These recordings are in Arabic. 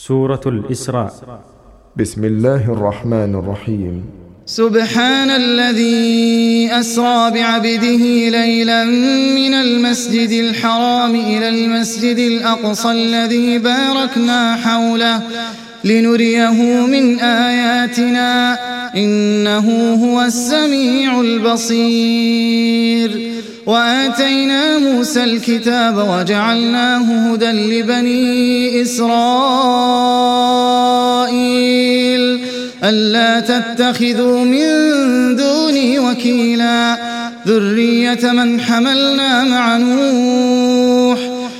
سورة الإسراء. بسم الله الرحمن الرحيم. سبحان الذي أسرى بعبده ليلا من المسجد الحرام إلى المسجد الأقصى الذي باركنا حوله لنريه من آياتنا إنه هو السميع البصير. وآتينا موسى الكتاب وجعلناه هدى لبني إسرائيل ألا تتخذوا من دوني وكيلا ذرية من حملنا مع نوح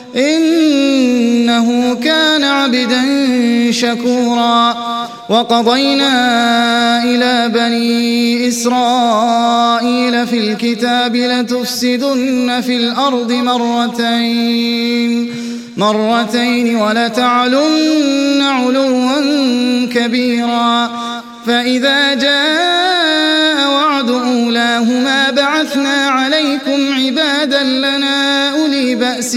إنه كان عبدا شكورا. وقضينا إلى بني إسرائيل في الكتاب لتفسدن في الأرض مرتين ولتعلن علوا كبيرا. فإذا جاء وعد أولاهما بعثنا عليكم عبادا لنا أولي بأس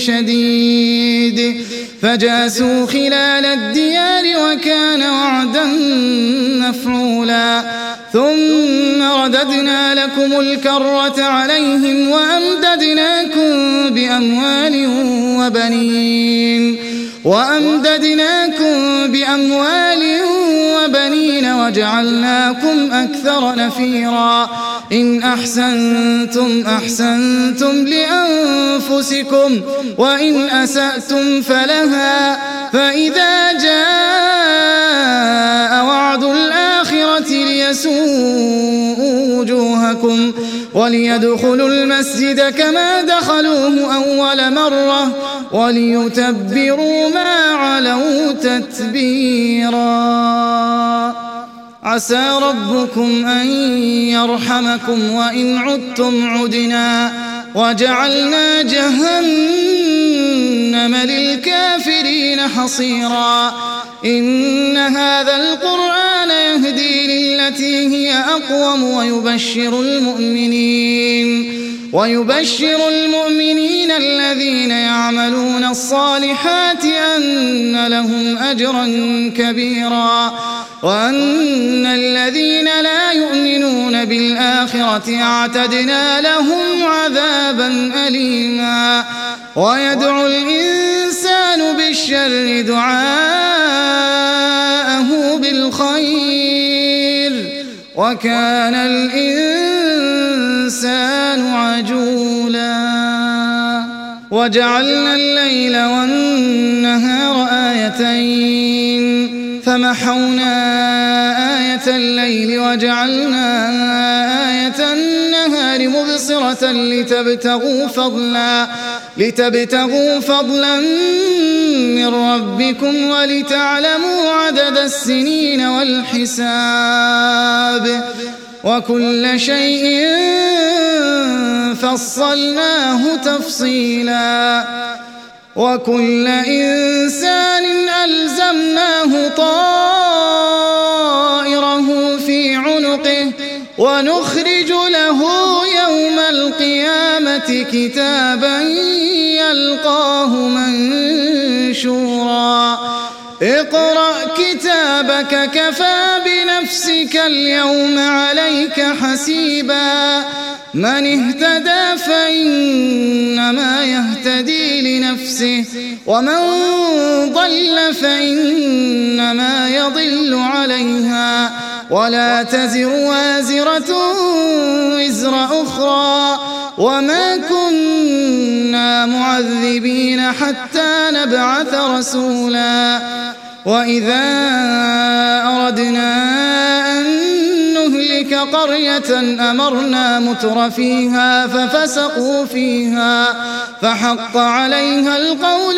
شديد فجاسوا خلال الديار وكان وعدا مفعولا. ثم رددنا لكم الكرة عليهم وأمددناكم بأموال وبنين وجعلناكم أكثر نفيرا. إن أحسنتم أحسنتم لأنفسكم وإن أسأتم فلها. فإذا جاء وعد الآخرة ليسوءوا وجوهكم وليدخلوا المسجد كما دخلوه أول مرة وليتبروا ما علوا تتبيرا. عسى ربكم أن يرحمكم وإن عدتم عدنا وجعلنا جهنم للكافرين حصيرا. إن هذا القرآن يهدي للتي هي أقوم ويبشر المؤمنين الذين يعملون الصالحات أن لهم أجرا كبيرا وأن الذين لا يؤمنون بالآخرة اعتدنا لهم عذابا أليما. ويدعو الإنسان بالشر دعاءه بالخير وكان الإنسان عجولا. وجعلنا الليل والنهار آيتين فمحونا آية الليل وجعلنا آية النهار مبصرة لتبتغوا فضلا من ربكم ولتعلموا عدد السنين والحساب وكل شيء فصلناه تفصيلا. وكل إنسان ألزمناه طائره في عنقه ونخرج له يوم القيامة كتابا يلقاه منشورا. اقرأ كتابك كفى بنفسك اليوم عليك حسيبا. من اهتدى فإنما يهتدي لنفسه ومن ضل فإنما يضل عليها ولا تزر وازرة وزر أخرى وما كنا معذبين حتى نبعث رسولا. وإذا أردنا أن نهلك قرية أمرنا متر فيها ففسقوا فيها فحق عليها القول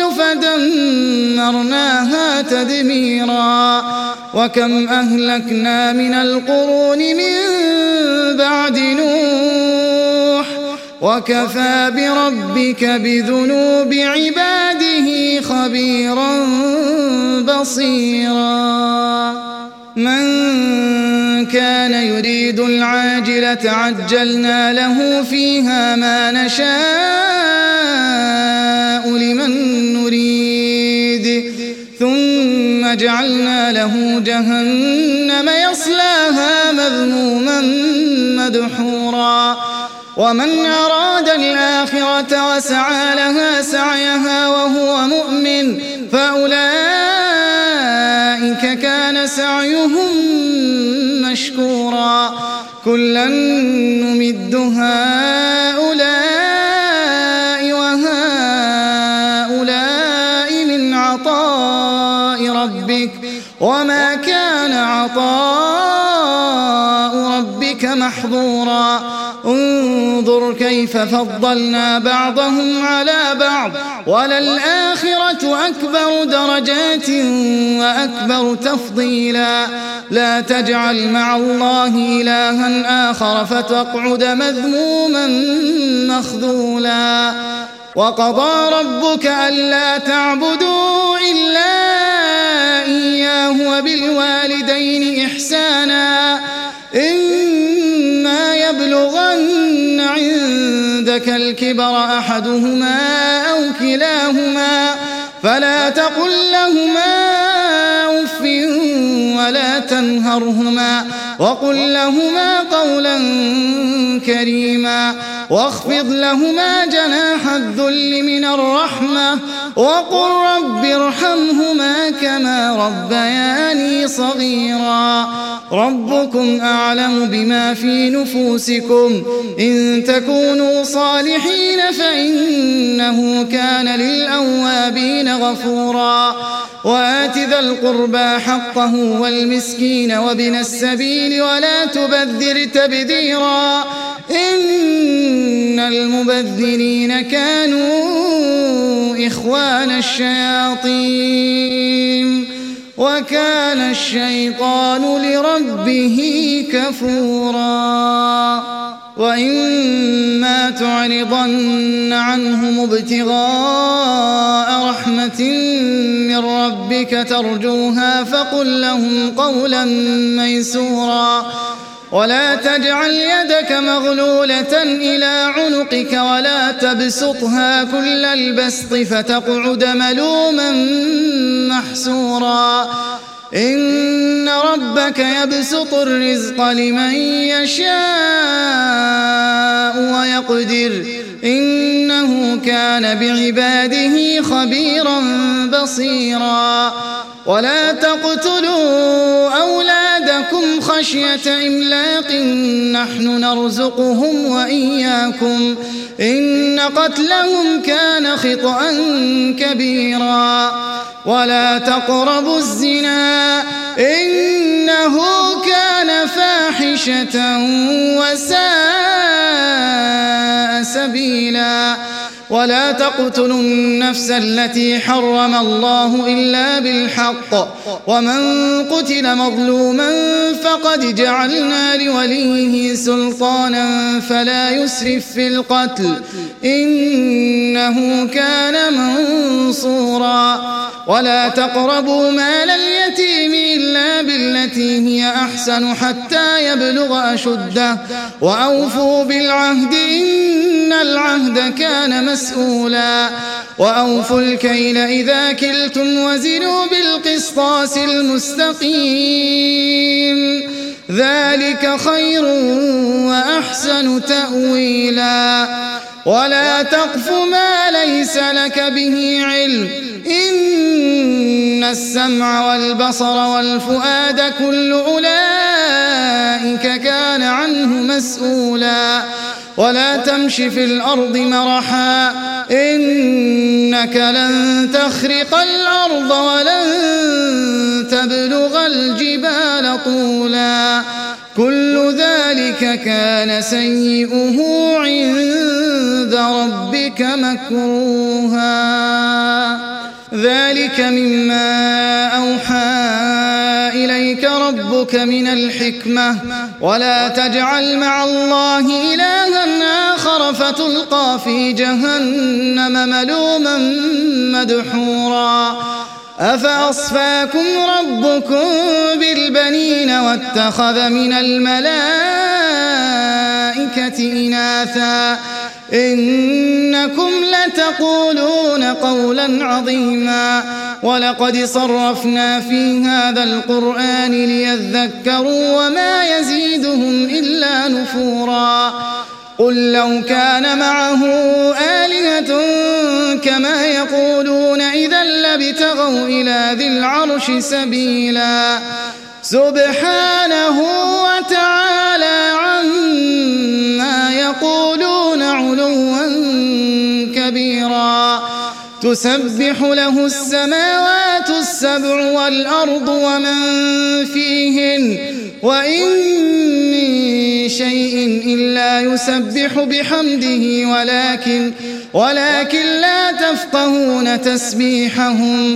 فدمرناها تدميرا. وكم أهلكنا من القرون من بعد نوح وكفى بربك بذنوب عباده خبيرا بصيرا. من كان يريد العاجلة عجلنا له فيها ما نشاء لمن نريد ثم ثم جعلنا له جهنم يصلاها مذموما مدحورا ومن أراد الآخرة وسعى لها سعيها وهو مؤمن فأولئك كان سعيهم مشكورا كلا نمد هؤلاء وهؤلاء من عطاء ربك وما كان عطاء ربك محظورا انظر كيف فضلنا بعضهم على بعض وللآخرة أكبر درجات وأكبر تفضيلا لا تجعل مع الله إلها آخر فتقعد مذموما مخذولا وقضى ربك ألا تعبدوا إلا إياه وبالوالدين إحسانا إما يبلغن عندك الكبر أحدهما أو كلاهما فلا تقل لهما أف ولا تنهرهما وقل لهما قولا كريما واخفض لهما جناح الذل من الرحمة وقل رب ارحمهما كما ربياني صغيرا ربكم أعلم بما في نفوسكم إن تكونوا صالحين فإنه كان للأوابين غفورا وآت ذا القربى حقه والمسكين وابن السبيل ولا تبذر تبذيرا إن المبذرين كانوا إخوان الشياطين وكان الشيطان لربه كفورا وإما تعرضن عنهم ابتغاء رحمة من ربك ترجوها فقل لهم قولا ميسورا ولا تجعل يدك مغلولة إلى عنقك ولا تبسطها كل البسط فتقعد ملوما محسورا إن ربك يبسط الرزق لمن يشاء ويقدر إنه كان بعباده خبيرا بصيرا ولا تقتلوا أولادكم خشية إملاق نحن نرزقهم وإياكم إن قتلهم كان خطأ كبيرا ولا تقربوا الزنا إنه كان فاحشة وساء سبيلا ولا تقتلوا النفس التي حرم الله إلا بالحق ومن قتل مظلوما فقد جعلنا لوليه سلطانا فلا يسرف في القتل إنه كان منصورا ولا تقربوا مال اليتيم إلا بالتي هي أحسن حتى يبلغ أشده وأوفوا بالعهد إن العهد كان مسؤولا وأوفوا الكيل إذا كلتم وزنوا بالقسطاس المستقيم ذلك خير وأحسن تأويلا ولا تقف ما ليس لك به علم إن السمع والبصر والفؤاد كل أولئك كان عنه مسؤولا ولا تمش في الأرض مرحا إنك لن تخرق الأرض ولن تبلغ الجبال طولا كل ذلك كان سيئه عند ربك مكروها ذلك مما أوحى إليك ربك من الحكمة ولا تجعل مع الله إلها آخر فتلقى في جهنم ملوما مدحورا أفأصفاكم ربكم بالبنين واتخذ من الملائكة الملائكة إناثا إنكم لتقولون قولا عظيما ولقد صرفنا في هذا القرآن ليذكروا وما يزيدهم إلا نفورا قل لو كان معه آلهة كما يقولون إذا لابتغوا إلى ذي العرش سبيلا سبحانه وتعالى عما يقولون علوا كبيرا تسبح له السماوات السبع والأرض ومن فيهن وإن من شيء إلا يسبح بحمده ولكن لا تفقهون تسبيحهم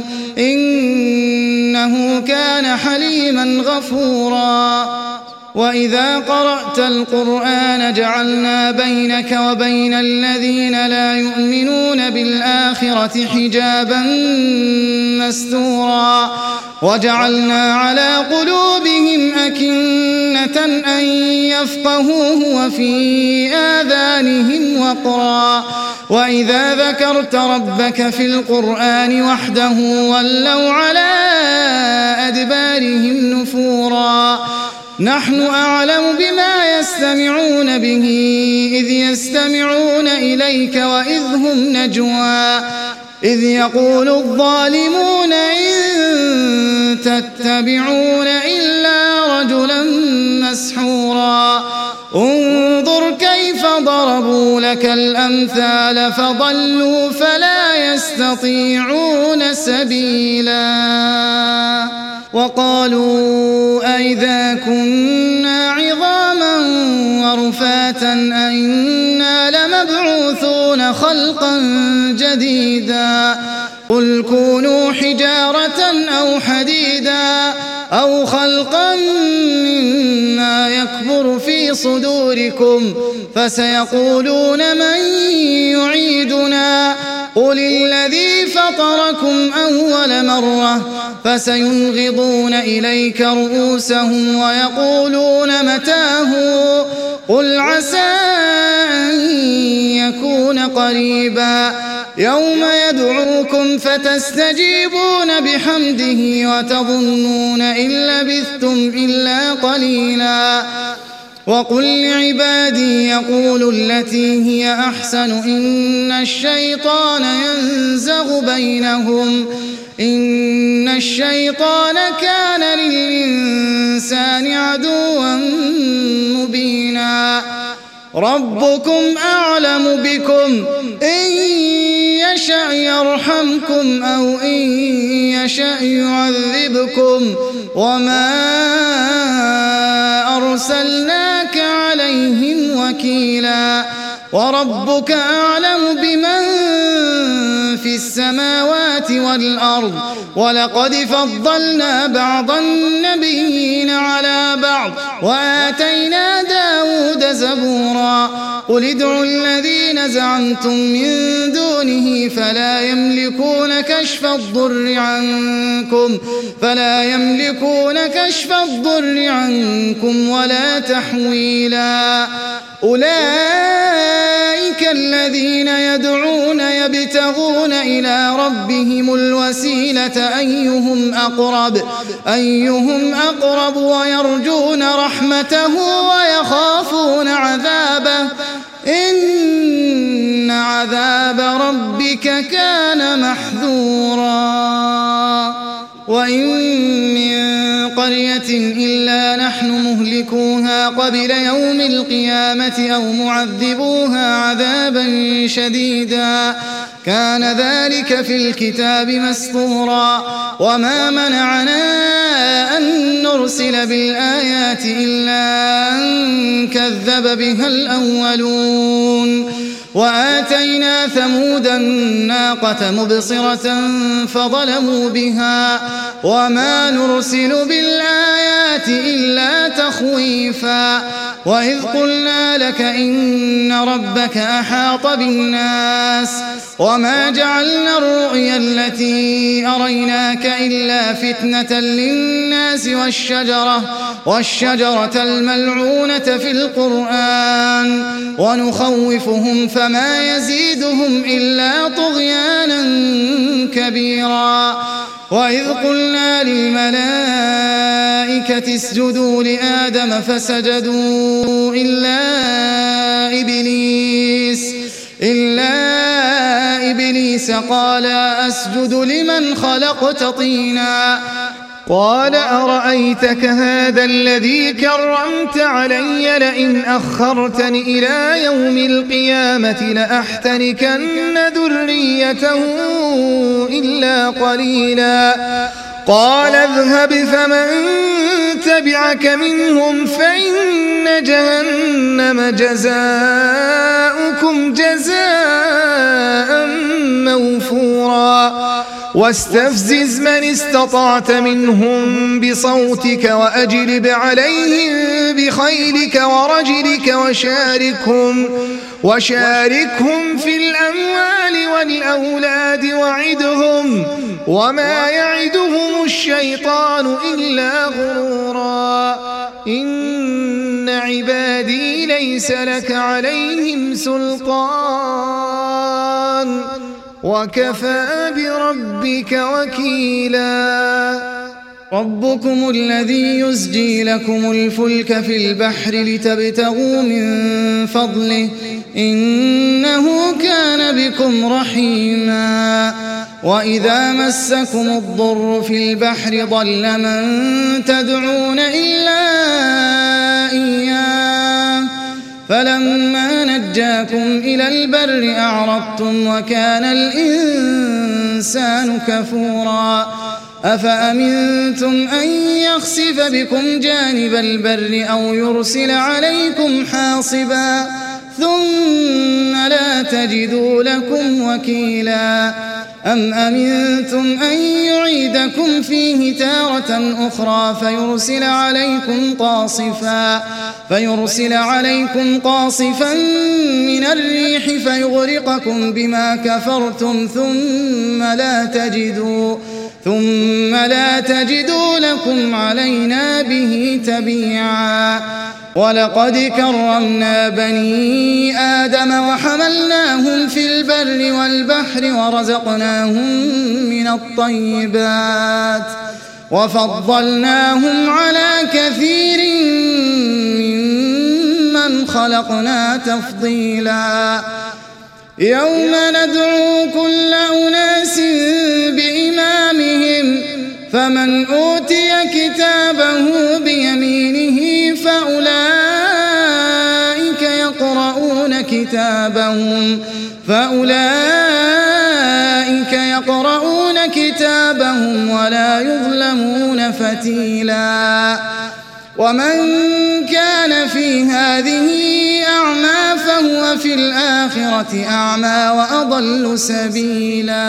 إنه كان حليما غفورا وإذا قرأت القرآن جعلنا بينك وبين الذين لا يؤمنون بالآخرة حجابا مستورا وجعلنا على قلوبهم أكنة أن يفقهوه وفي آذانهم وقرا وإذا ذكرت ربك في القرآن وحده ولوا على أدبارهم نفورا نحن أعلم بما يستمعون به إذ يستمعون إليك وإذ هم نجوى إذ يقول الظالمون إن تتبعون إلا رجلا مسحورا انظر كيف ضربوا لك الأمثال فضلوا فلا يستطيعون سبيلا وقالوا أئذا كنا عظاما ورفاتا أئنا لمبعوثون خلقا جديدا قل كونوا حجارة أو حديدا أو خلقا مما يكبر في صدوركم فسيقولون من يعيدنا قل الذي فطركم أول مرة فسينغضون إليك رؤوسهم ويقولون متاه قل عسى أن يكون قريبا يوم يدعوكم فتستجيبون بحمده وتظنون إن لبثتم إلا قليلا وقل لعبادي يقولوا التي هي أحسن إن الشيطان ينزغ بينهم إن الشيطان كان للإنسان عدوا مبينا ربكم أعلم بكم إن يشأ يرحمكم أو إن يشأ يعذبكم وما أرسلناك عليهم وكيلا وربك أعلم بمن في السماوات والأرض ولقد فضلنا بعض النبيين على بعض وآتينا داود زبورا قل ادعوا الذين زعمتم من دونه فلا يملكون كشف الضر عنكم ولا تحويلا أولئك الذين يدعون يبتغون إلى ربهم الوسيلة أيهم أقرب ويرجون رحمته ويخافون عذابه إن عذاب ربك كان محذورا وإن من قرية إلا نحن مهلكوها قبل يوم القيامة أو معذبوها عذابا شديدا كان ذلك في الكتاب مسطورا وما منعنا أن نرسل بالآيات إلا أن كذب بها الأولون وآتينا ثمود الناقة مبصرة فظلموا بها وما نرسل بالآيات الآيات إلا تخويفا وإذ قلنا لك إن ربك أحاط بالناس وما جعلنا الرؤيا التي أريناك إلا فتنة للناس والشجرة الملعونة في القرآن ونخوفهم فما يزيدهم إلا طغيانا كبيرا وإذ قلنا للملائكة اسجدوا لآدم فسجدوا إلا إبليس قال أسجد لمن خلقت طينا قال أرأيتك هذا الذي كرمت علي لئن أخرتني إلى يوم القيامة لأحتركن ذريته إلا قليلا قال اذهب فمن تبعك منهم فإن جهنم جزاؤكم جزاء موفورا واستفزز من استطعت منهم بصوتك وأجلب عليهم بخيلك ورجلك وشاركهم في الأموال والأولاد وعدهم وما يعدهم الشيطان إلا غرورا إن عبادي ليس لك عليهم سلطان وكفى بربك وكيلا ربكم الذي يزجي لكم الفلك في البحر لتبتغوا من فضله إنه كان بكم رحيما وإذا مسكم الضر في البحر ضل من تدعون إلا إياه فلما نجاكم إلى البر أعرضتم وكان الإنسان كفورا أفأمنتم أن يخسف بكم جانب البر أو يرسل عليكم حاصبا ثم لا تجدوا لكم وكيلا أم أمنتم أن يعيدكم فيه تارة أخرى فيرسل عليكم قاصفا من الريح فيغرقكم بما كفرتم ثم لا تجدوا لكم علينا به تبيعا ولقد كرمنا بني آدم وحملناهم في البر والبحر ورزقناهم من الطيبات وفضلناهم على كثير ممن خلقنا تفضيلا يوم ندعو كل أناس بإمامهم فمن أوتي كتابه بيمينه فأولئك يقرؤون كتابهم ولا يظلمون فتيلا ومن كان في هذه أعمى فهو في الآخرة أعمى وأضل سبيلا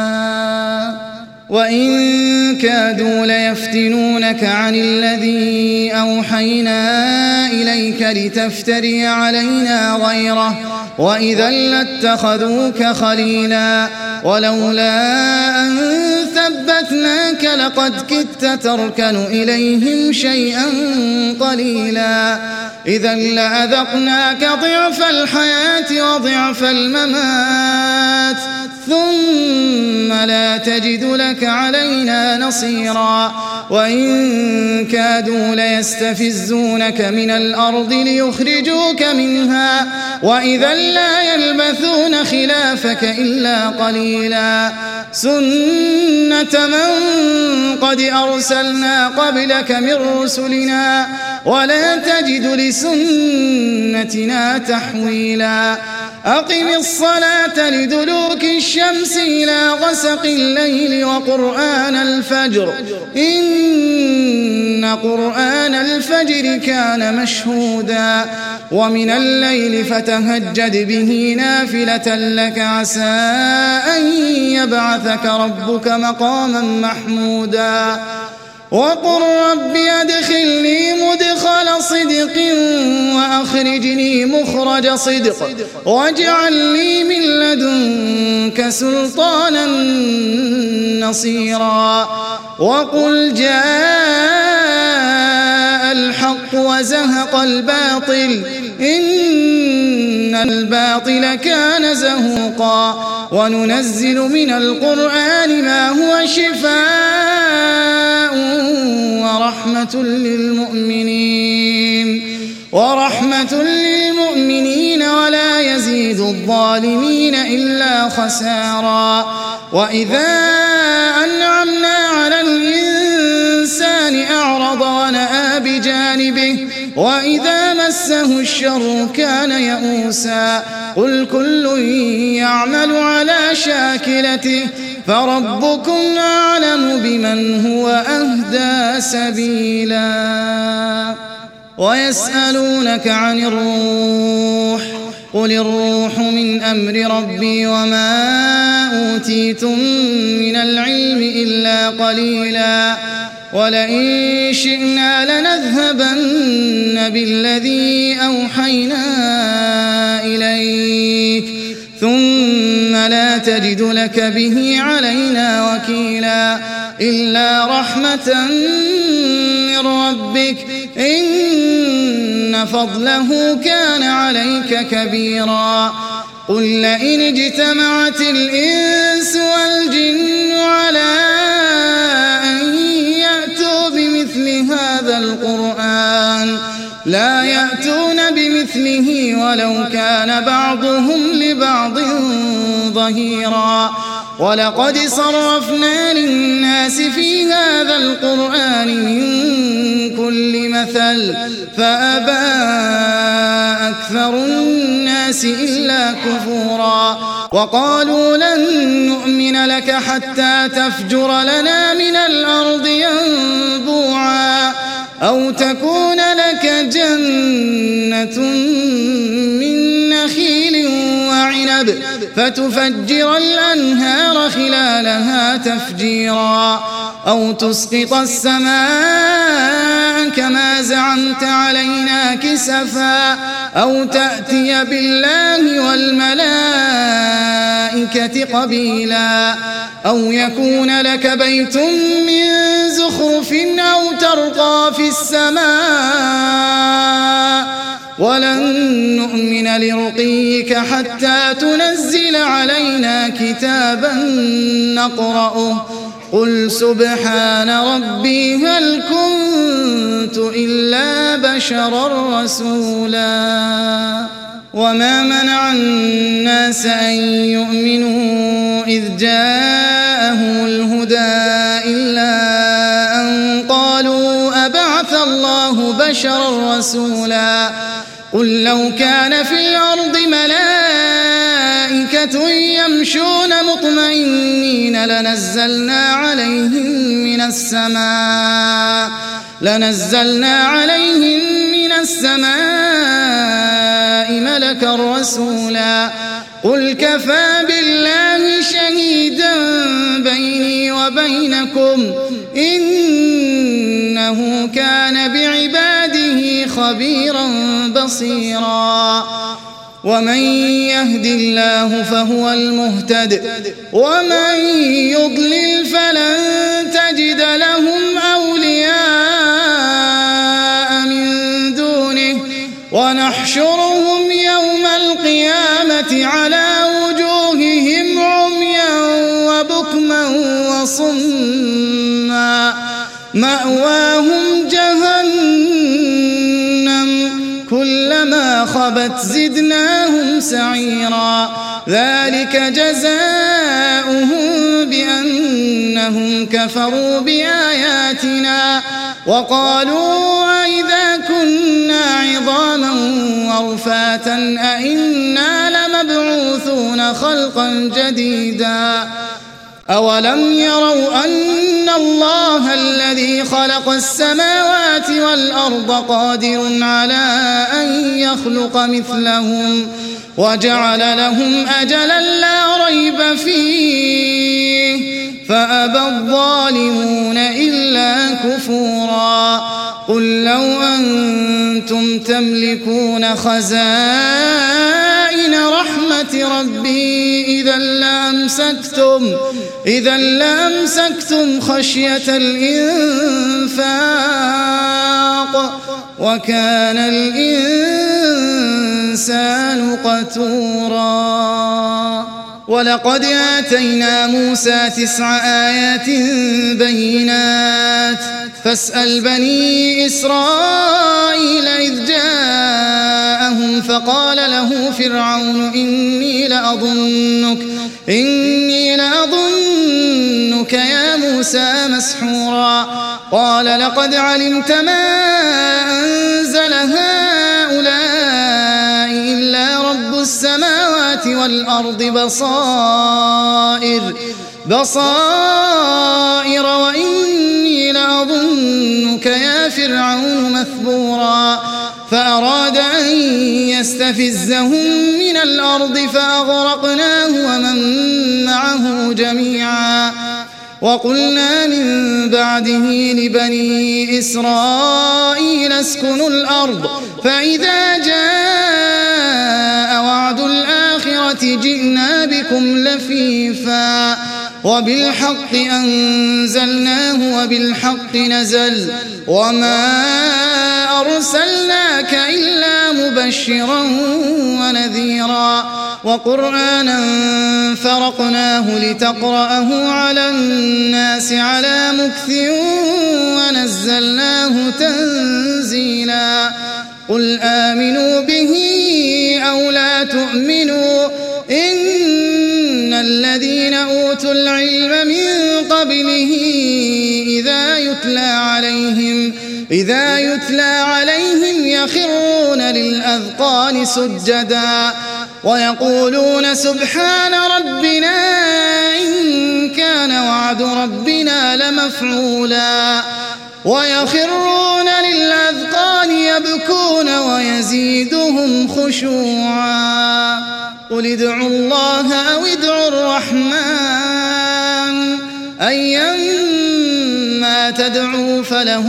وإن كادوا ليفتنونك عن الذي أوحينا إليك لتفتري علينا غيره وإذا لاتخذوك خليلا ولولا أن ثبتناك لقد كدت تركن إليهم شيئا قليلا إذا لأذقناك ضعف الحياة وضعف الممات ثم لا تجد لك علينا نصيرا وإن كادوا ليستفزونك من الأرض ليخرجوك منها وإذا لا يلبثون خلافك إلا قليلا سنة من قد أرسلنا قبلك من رسلنا ولا تجد لسنتنا تحويلا أقم الصلاة لدلوك الشمس إلى غسق الليل وقرآن الفجر إن قرآن الفجر كان مشهودا ومن الليل فتهجد به نافلة لك عسى أن يبعثك ربك مقاما محمودا وقل رب أدخلني مدخل صدق وأخرجني مخرج صدق واجعل لي من لدنك سلطانا نصيرا وقل جاء الحق وزهق الباطل إن الباطل كان زهوقا وننزل من القرآن ما هو شفاء ورحمة للمؤمنين ولا يزيد الظالمين إلا خسارا وإذا أنعمنا على الإنسان أعرض ونأى بجانبه وإذا مسه الشر كان يئوسا قل كل يعمل على شاكلته فربكم أعلم بمن هو أهدى سبيلا ويسألونك عن الروح قل الروح من أمر ربي وما أوتيتم من العلم إلا قليلا ولئن شئنا لنذهبن بالذي أوحينا إليك ثم لا تجد لك به علينا وكيلا إلا رحمة من ربك إن فضله كان عليك كبيرا قل لئن اجتمعت الإنس والجن على أن يأتوا بمثل هذا القرآن لا يأتون بمثله ولو كان بعضهم لبعض ظهيرا ولقد صرفنا للناس في هذا القرآن من كل مثل فأبى أكثر الناس إلا كفورا وقالوا لن نؤمن لك حتى تفجر لنا من الأرض ينبوعا أو تكون لك جنة من نخيل وعنب فتفجر الأنهار خلالها تفجيرا أو تسقط السماء كما زعمت علينا كسفا أو تأتي بالله والملائكة قبيلا أو يكون لك بيت من زخرف أو ترقى في السماء ولن نؤمن لرقيك حتى تنزل علينا كتابا نقرأه قل سبحان ربي هل كنت إلا بشرا رسولا وما منع الناس أن يؤمنوا إذ جاءهم الهدى إلا أن قالوا أبعث الله بشرا رسولا قل لو كان في الأرض ملائكة يمشون مطمئنين لنزلنا عليهم من السماء ملكا رسولا قل كفى بالله شهيدا بيني وبينكم إنه كان بعباده خبيرا بصيرا ومن يهد الله فهو المهتد ومن يضلل فلن تجد لهم أولياء من دونه ونحشرهم يوم القيامة على وجوههم عميا وبكما وصما مأواهم جهنم كلما خبت زدناهم سعيرا ذلك جزاؤهم بأنهم كفروا بآياتنا وقالوا أئذا كنا عظاما ورفاتا أئنا لمبعوثون خلقا جديدا أولم يروا أن الله الذي خلق السماوات والأرض قادر على أن يخلق مثلهم وجعل لهم أجلا لا ريب فيه فأبى الظالمون إلا كفورا قل لو أنتم تملكون خزائن رحمة ربي إذا لأمسكتم خشية الإنفاق وكان الإنسان قتورا ولقد آتينا موسى 9 آيات بينات فاسأل بني إسرائيل إذ جاءهم فقال له فرعون إني لأظنك يا موسى مسحورا قال لقد علمت ما أنزل هؤلاء إلا رب السماوات والأرض بصائر وإني لأظنك يا فرعون مثبورا فأراد أن يستفزهم من الأرض فأغرقناه ومن معه جميعا وقلنا من بعده لبني إسرائيل اسكنوا الأرض فإذا جاء وعد الآخرة جئنا بكم لفيفا وبالحق أنزلناه وبالحق نزل وما أرسلناك إلا مبشرا ونذيرا وقرآنا فرقناه لتقرأه على الناس على مكث ونزلناه تنزيلا قل آمنوا به أو لا تؤمنوا إن الذين أوتوا العلم من قبله إذا يتلى عليهم يخرون للأذقان سجدا ويقولون سبحان ربنا إن كان وعد ربنا لمفعولا ويخرون للأذقان يبكون ويزيدهم خشوعا قل ادعوا الله أو ادعوا الرحمن أيما تدعوا فله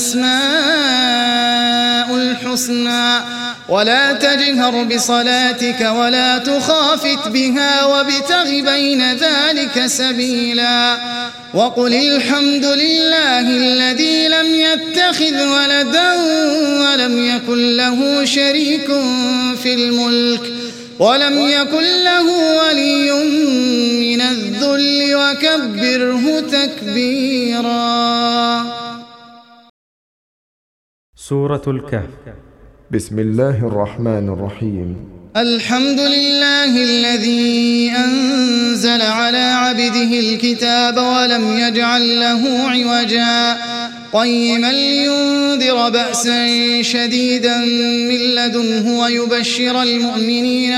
الأسماء الحسنى ولا تجهر بصلاتك ولا تخافت بها وابتغ بين ذلك سبيلا وقل الحمد لله الذي لم يتخذ ولدا ولم يكن له شريك في الملك ولم يكن له ولي من الذل وكبره تكبيرا. سورة الكهف. بسم الله الرحمن الرحيم. الحمد لله الذي أنزل على عبده الكتاب ولم يجعل له عوجا قيما لينذر بأسا شديدا من لدنه ويبشر المؤمنين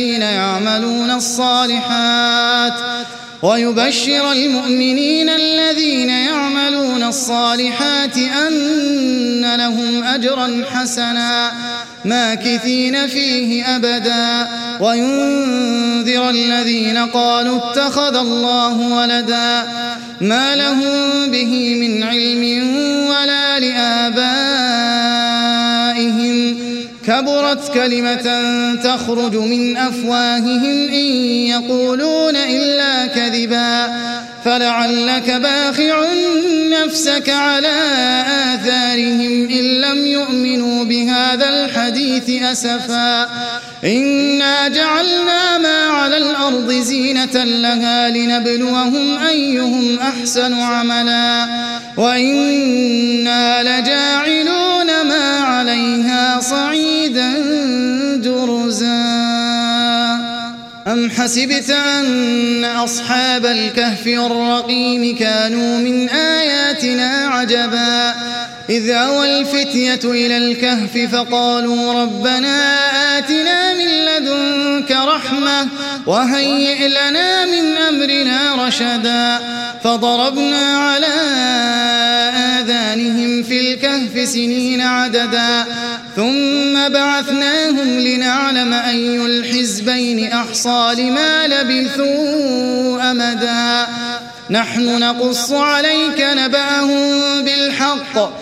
الذين يعملون الصالحات أن لهم أجرا حسنا ماكثين فيه أبدا وينذر الذين قالوا اتخذ الله ولدا ما لهم به من علم ولا لآبائهم كبرت كلمة تخرج من أفواههم إن يقولون إلا كذبا فلعلك باخع نفسك على آثارهم إن لم يؤمنوا بهذا الحديث أسفا إنا جعلنا ما على الأرض زينة لها لنبلوهم أيهم أحسن عملا وإنا لجاعلون ما عليها صعيدا جرزا أم حسبت أن أصحاب الكهف والرقيم كانوا من آياتنا عجبا إذ أوى الفتية إلى الكهف فقالوا ربنا آتنا من لدنك رحمة وهيئ لنا من أمرنا رشدا فضربنا على آذانهم في الكهف سنين عددا ثم بعثناهم لنعلم أي الحزبين أحصى لما لبثوا أمدا نحن نقص عليك نبأهم بالحق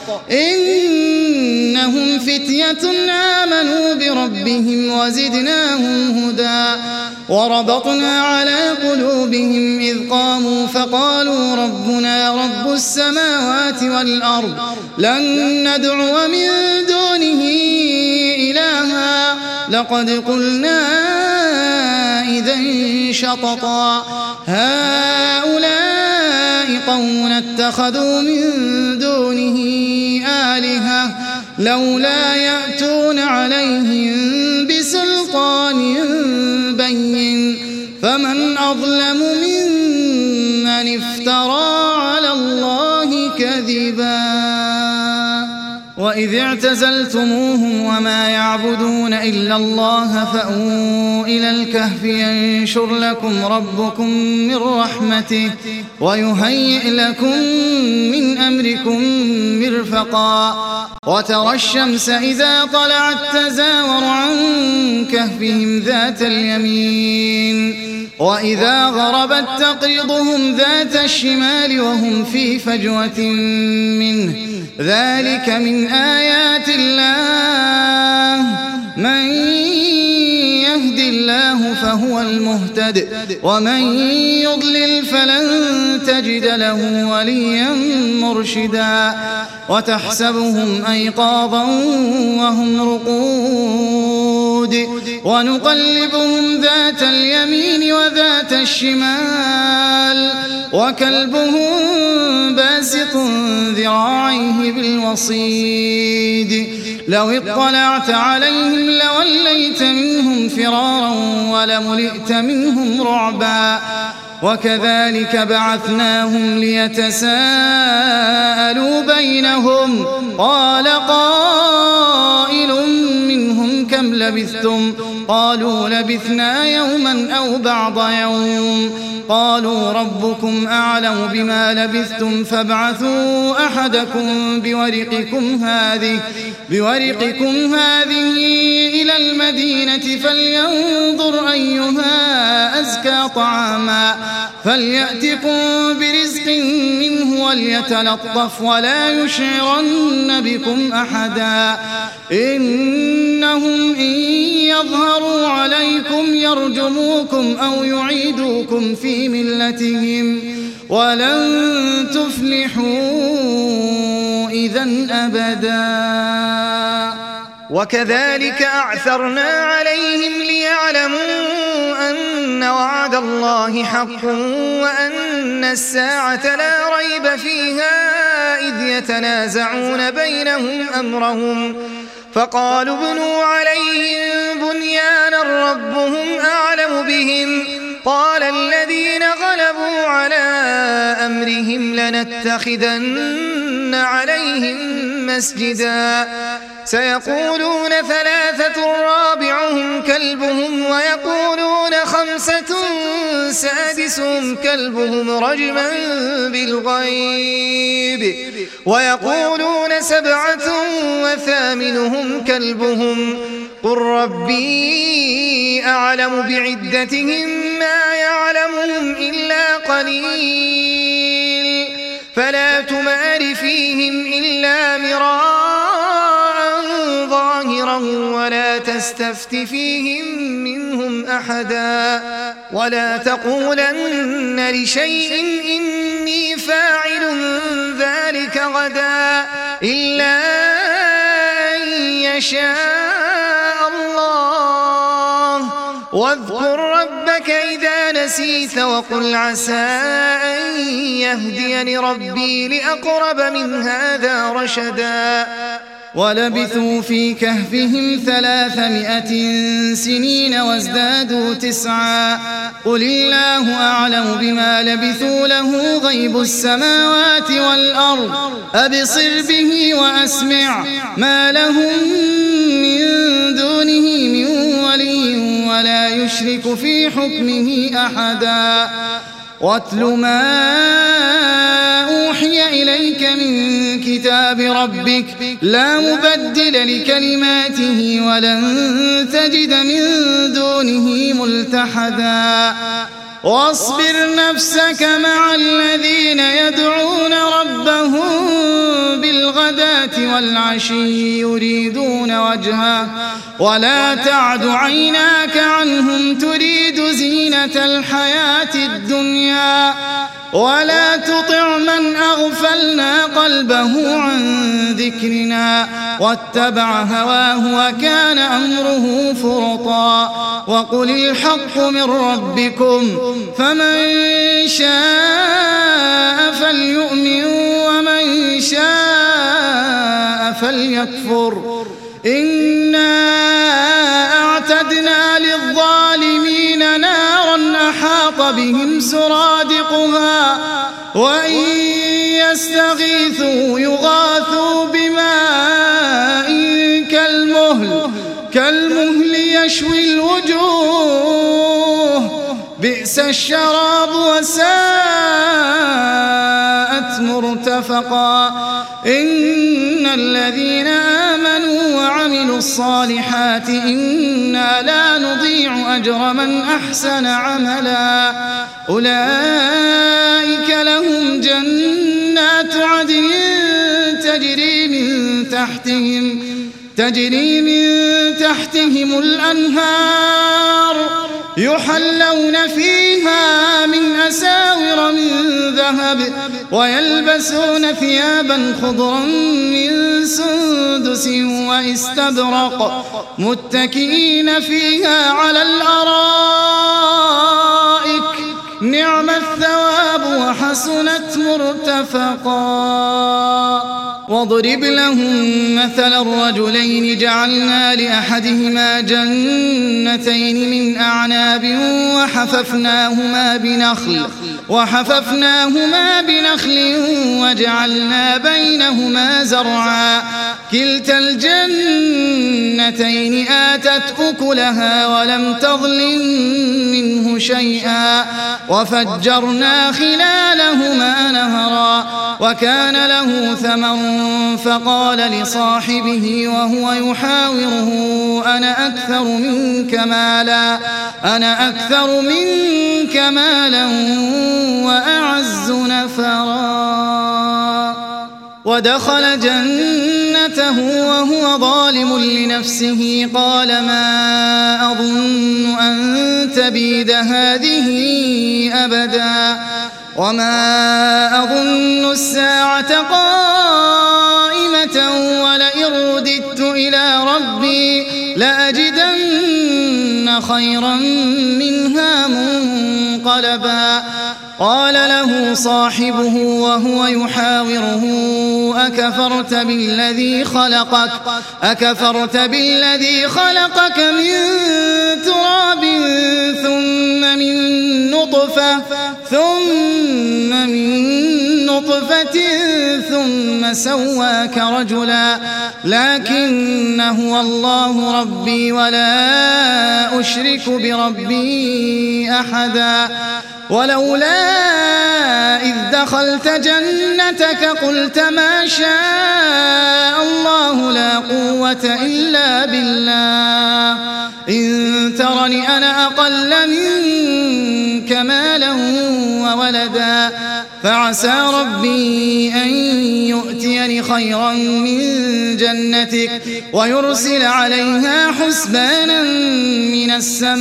إنهم فتية آمنوا بربهم وزدناهم هدى وربطنا على قلوبهم إذ قاموا فقالوا ربنا رب السماوات والأرض لن ندعو من دونه إلها لقد قلنا إذا شططا هؤلاء قوم اتخذوا من دونه آلهة لولا يأتون عليهم بسلطان بين فمن أظلم ممن افترى على الله كذبا وإذ اعتزلتموهم وما يعبدون إلا الله فأووا إلى الكهف ينشر لكم ربكم من رحمته ويهيئ لكم من أمركم مرفقا وترى الشمس إذا طلعت تزاور عن كهفهم ذات اليمين وإذا غربت تقرضهم ذات الشمال وهم في فجوة منه ذلك من آيات الله من يهد الله فهو المهتد ومن يضلل فلن تجد له وليا مرشدا وتحسبهم أيقاظا وهم رقود ونقلبهم ذات اليمين وذات الشمال وكلبهم باسط ذراعيه بالوصيد لو اطلعت عليهم لوليت منهم فرارا ولملئت منهم رعبا وكذلك بعثناهم ليتساءلوا بينهم قال قائل منهم كم لبثتم قالوا لبثنا يوما أو بعض يوم قالوا ربكم أعلم بما لبثتم فابعثوا أحدكم بورقكم هذه إلى المدينة فلينظر أيها أزكى طعاما فليأتكم برزق منه وليتلطف ولا يشعرن بكم أحدا إنهم إن يظهروا عليكم يرجموكم أو يعيدوكم في ملتهم ولن تفلحوا إذن أبدا وكذلك أعثرنا عليهم ليعلموا أن وعد الله حق وأن الساعة لا ريب فيها إذ يتنازعون بينهم أمرهم فقالوا ابنوا عليهم بنيانا ربهم أعلم بهم قال الذين غلبوا على أمرهم لنتخذن عليهم مسجدا سيقولون ثلاثة رابعهم كلبهم ويقولون خمسة سادسهم كلبهم رجما بالغيب ويقولون سبعة وثامنهم كلبهم قل ربي أعلم بعدتهم ما يعلمهم إلا قليل فلا تمار فيهم إلا مراء ظاهرا ولا تستفت فيهم منهم أحدا ولا تقولن لشيء إني فاعل ذلك غدا إلا أن يشاء الله واذكر ربك إذا نسيت وقل عسى أن يهديني ربي لأقرب من هذا رشدا ولبثوا في كهفهم 300 سنين وازدادوا 9 قل الله أعلم بما لبثوا له غيب السماوات والأرض أبصر به وأسمع ما لهم من دونه من ولي ولا يشرك في حكمه أحدا واتل ما أوحي إليك من كتاب ربك لا مبدل لكلماته ولن تجد من دونه ملتحدا واصبر نفسك مع الذين يدعون ربهم بالغداة والعشي يريدون وجهه ولا تعد عيناك عنهم تريد زينة الحياة الدنيا ولا تطع من أغفلنا قلبه عن ذكرنا واتبع هواه وكان أمره فرطا وقل الحق من ربكم فمن شاء فليؤمن ومن شاء فليكفر إنا أعتدنا للظالمين نارا أحاط بهم سرادقها وإن يستغيثوا يغاثوا بماء كالمهل يشوي الوجوه بئس الشراب وساءت مرتفقا إن الذين آمنوا وعملوا الصالحات إنا لا نضيع أجر من أحسن عملا أولئك لهم جنات عدن تجري من تحتهم الأنهار يحلون فيها من أساور من ذهب ويلبسون ثيابا خضرا من سندس واستبرق متكئين فيها على الأرائك نعم الثواب وحسنت مرتفقا واضرب لهم مثل الرجلين جعلنا لأحدهما جنتين من أعناب وحففناهما بنخل وجعلنا بينهما زرعا كلتا الجنتين آتت أكلها ولم تظلم منه شيئا وفجرنا خلالهما نهرا وكان له ثمر فقال لصاحبه وهو يحاوره أنا أكثر منك مالا وأعز نفرا ودخل جنته وهو ظالم لنفسه قال ما أظن أن تبيد هذه أبدا وما أظن الساعة قائمة ولئن رددت إلى ربي لأجدن خيرا منها منقلبا قال له صاحبه وهو يحاوره أكفرت بالذي خلقك من تراب ثم من نطفة ثم سواك رجلا لكن هو الله ربي ولا أشرك بربي أحدا ولولا إذ دخلت جنتك قلت ما شاء الله لا قوة إلا بالله إن ترني أنا أقل منك مالا وولدا فعسى ربي أن يؤتيني خيرا من جنتك ويرسل عليها حسبانا من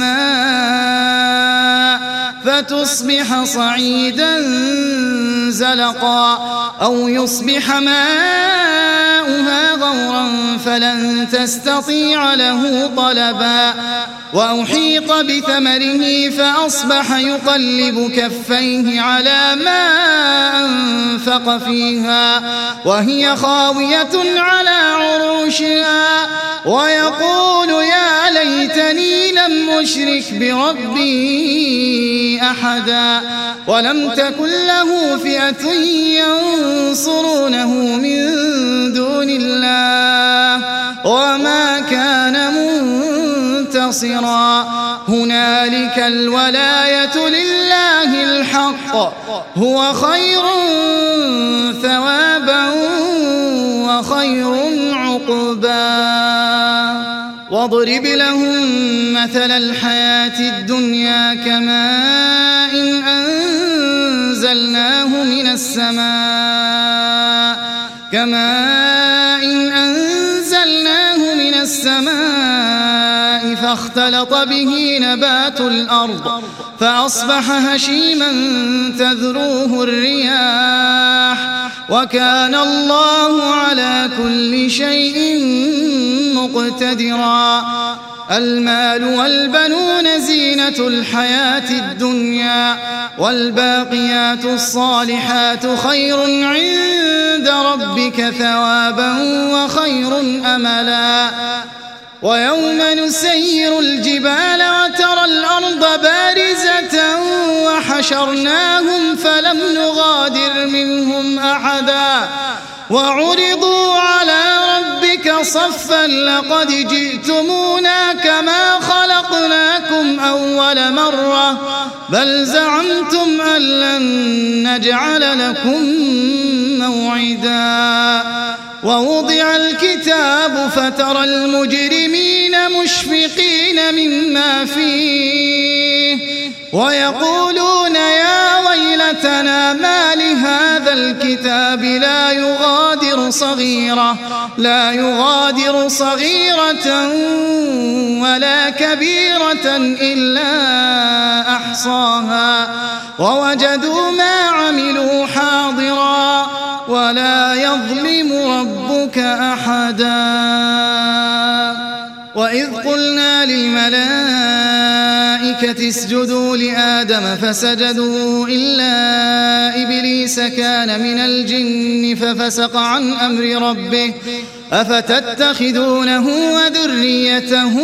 السماء فتصبح صعيدا زلقا أو يصبح ماؤها غورا فلن تستطيع له طلبا وأحيط بثمره فأصبح يقلب كفيه على ما أنفق فيها وهي خاوية على عروشها ويقول يا ليتني لم أشرك بربي أحدا ولم تكن له فئة ينصرونه من دون الله وما كان منتصرا هنالك الولاية لله الحق هو خير ثوابا وخير عقبا واضرب لهم مثل الحياة الدنيا كماء أنزلناه من السماء فاختلط به نبات الأرض فأصبح هشيما تذروه الرياح وكان الله على كل شيء مقتدرا. المال والبنون زينة الحياة الدنيا والباقيات الصالحات خير عند ربك ثوابا وخير أملا. ويوم نسير الجبال وترى الأرض بارزة وحشرناهم فلم نغادر منهم أحدا وعرضوا على ربك صفا لقد جئتمونا كما خلقناكم أول مرة بل زعمتم أن لن نجعل لكم موعدا. ووضع الكتاب فترى المجرمين مشفقين مما فيه ويقولون يا ويلتنا ما لهذا الكتاب لا يغادر صغيرة ولا كبيرة إلا أحصاها ووجدوا ما عملوا حاضرا ولا يظلم ربك أحدا. وإذ قلنا للملائكة اسجدوا لآدم فسجدوا إلا إبليس كان من الجن ففسق عن أمر ربه أفتتخذونه وذريته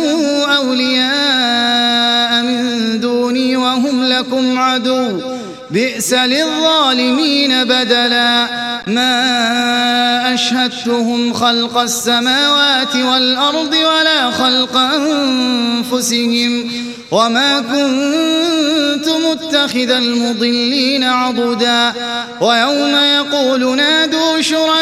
أولياء من دوني وهم لكم عدو بئس للظالمين بدلا. ما أشهدتهم خلق السماوات والأرض ولا خلق أنفسهم وما كنت متخذ المضلين عضدا. ويوم يقول نادوا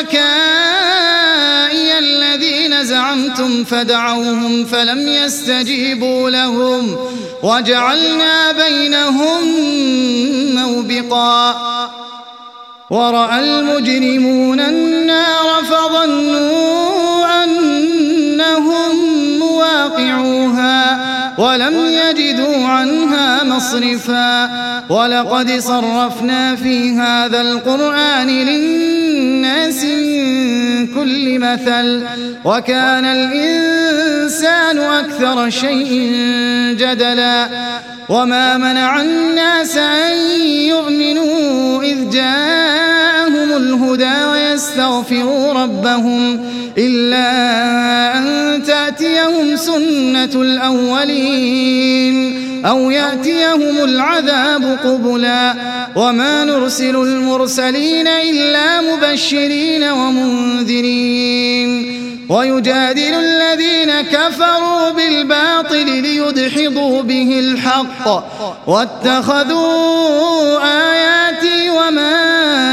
شركائي الذين زعمتم فدعوهم فلم يستجيبوا لهم وجعلنا بينهم موبقا. ورأى المجرمون النار فظنوا أنهم مواقعوها ولم يجدوا عنها مصرفا. ولقد صرفنا في هذا القرآن للناس من كل مثل وكان الإنسان أكثر شيء جدلا. وما منع الناس أن يؤمنوا إذ جاءهم الهدى ويستغفروا ربهم إلا أن تأتيهم سنة الأولين أو يأتيهم العذاب قبلا. وما نرسل المرسلين إلا مبشرين ومنذرين ويجادل الذين كفروا بالباطل ليدحضوا به الحق واتخذوا آياتي وما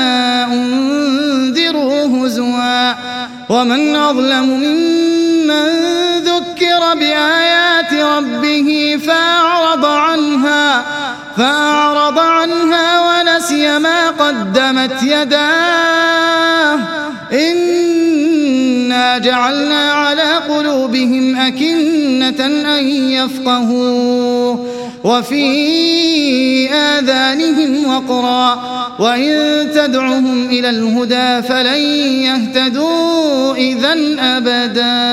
أنذروا هزوا. ومن أظلم ممن ذكر بآيات ربه فأعرض عنها ونسي ما قدمت يداه إنا جعلنا على قلوبهم أكنة أن يفقهوه وفي آذانهم وقرا وإن تدعهم إلى الهدى فلن يهتدوا إذن أبدا.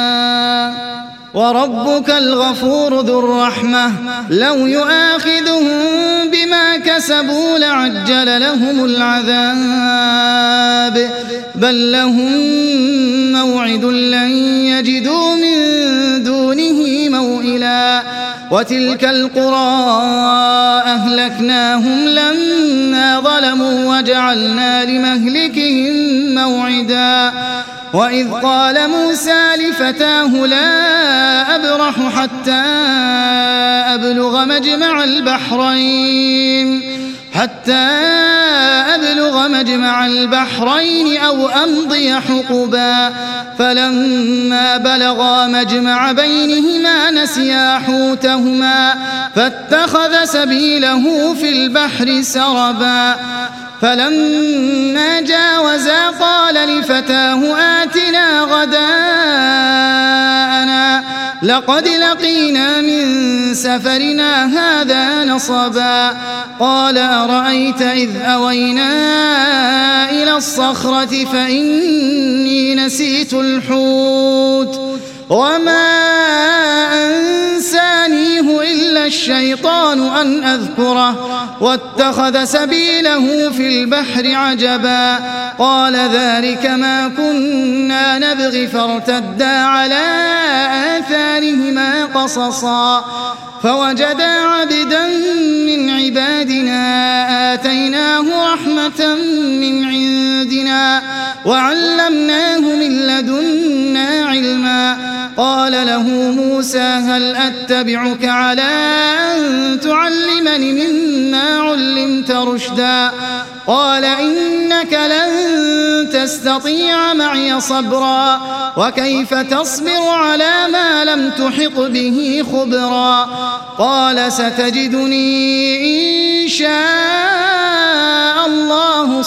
وربك الغفور ذو الرحمة لو يؤاخذهم بما كسبوا لعجل لهم العذاب بل لهم موعد لن يجدوا من دونه موئلا. وتلك القرى أهلكناهم لما ظلموا وجعلنا لمهلكهم موعدا. وإذ قال موسى لفتاه لا أبرح حتى أبلغ مجمع البحرين حتى أبلغ مجمع البحرين أو أمضي حقبا فلما بلغا مجمع بينهما نسيا حوتهما فاتخذ سبيله في البحر سربا فلما جاوزا قال لفتاه آتنا غداءنا لقد لقينا من سفرنا هذا نصبا قال أرأيت إذ أوينا إلى الصخرة فإني نسيت الحوت وما أنسانيه إلا الشيطان أن أذكره واتخذ سبيله في البحر عجبا قال ذلك ما كنا نبغي فارتدا على آثارهما قصصا فوجدا عبدا من عبادنا آتيناه رحمة من عندنا وعلمناه من لدنا علما قال له موسى هل أتبعك على أن تعلمني مما علمت رشدا قال إنك لن تستطيع معي صبرا وكيف تصبر على ما لم تحط به خبرا قال ستجدني إن شاء الله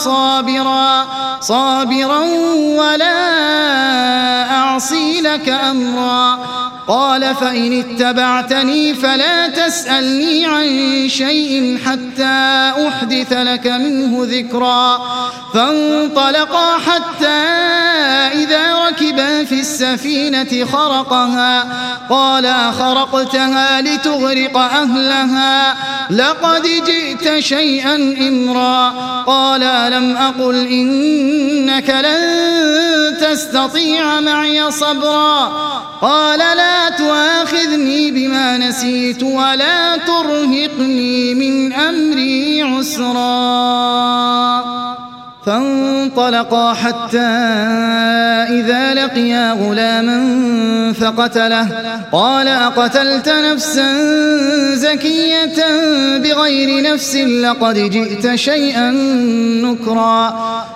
صابرا ولا أعصي لك أمرا قال فإن اتبعتني فلا تسألني عن شيء حتى أحدث لك منه ذكرا فانطلقا حتى إذا ركبا في السفينة خرقها قال أخرقتها لتغرق أهلها لقد جئت شيئا إمرا قال ألم أقل إنك لن تستطيع معي صبرا قال لا تؤاخذني بما نسيت ولا ترهقني من أمري عسرا فانطلقا حتى إذا لقيا غلاما فقتله قال أقتلت نفسا زكية بغير نفس لقد جئت شيئا نكرا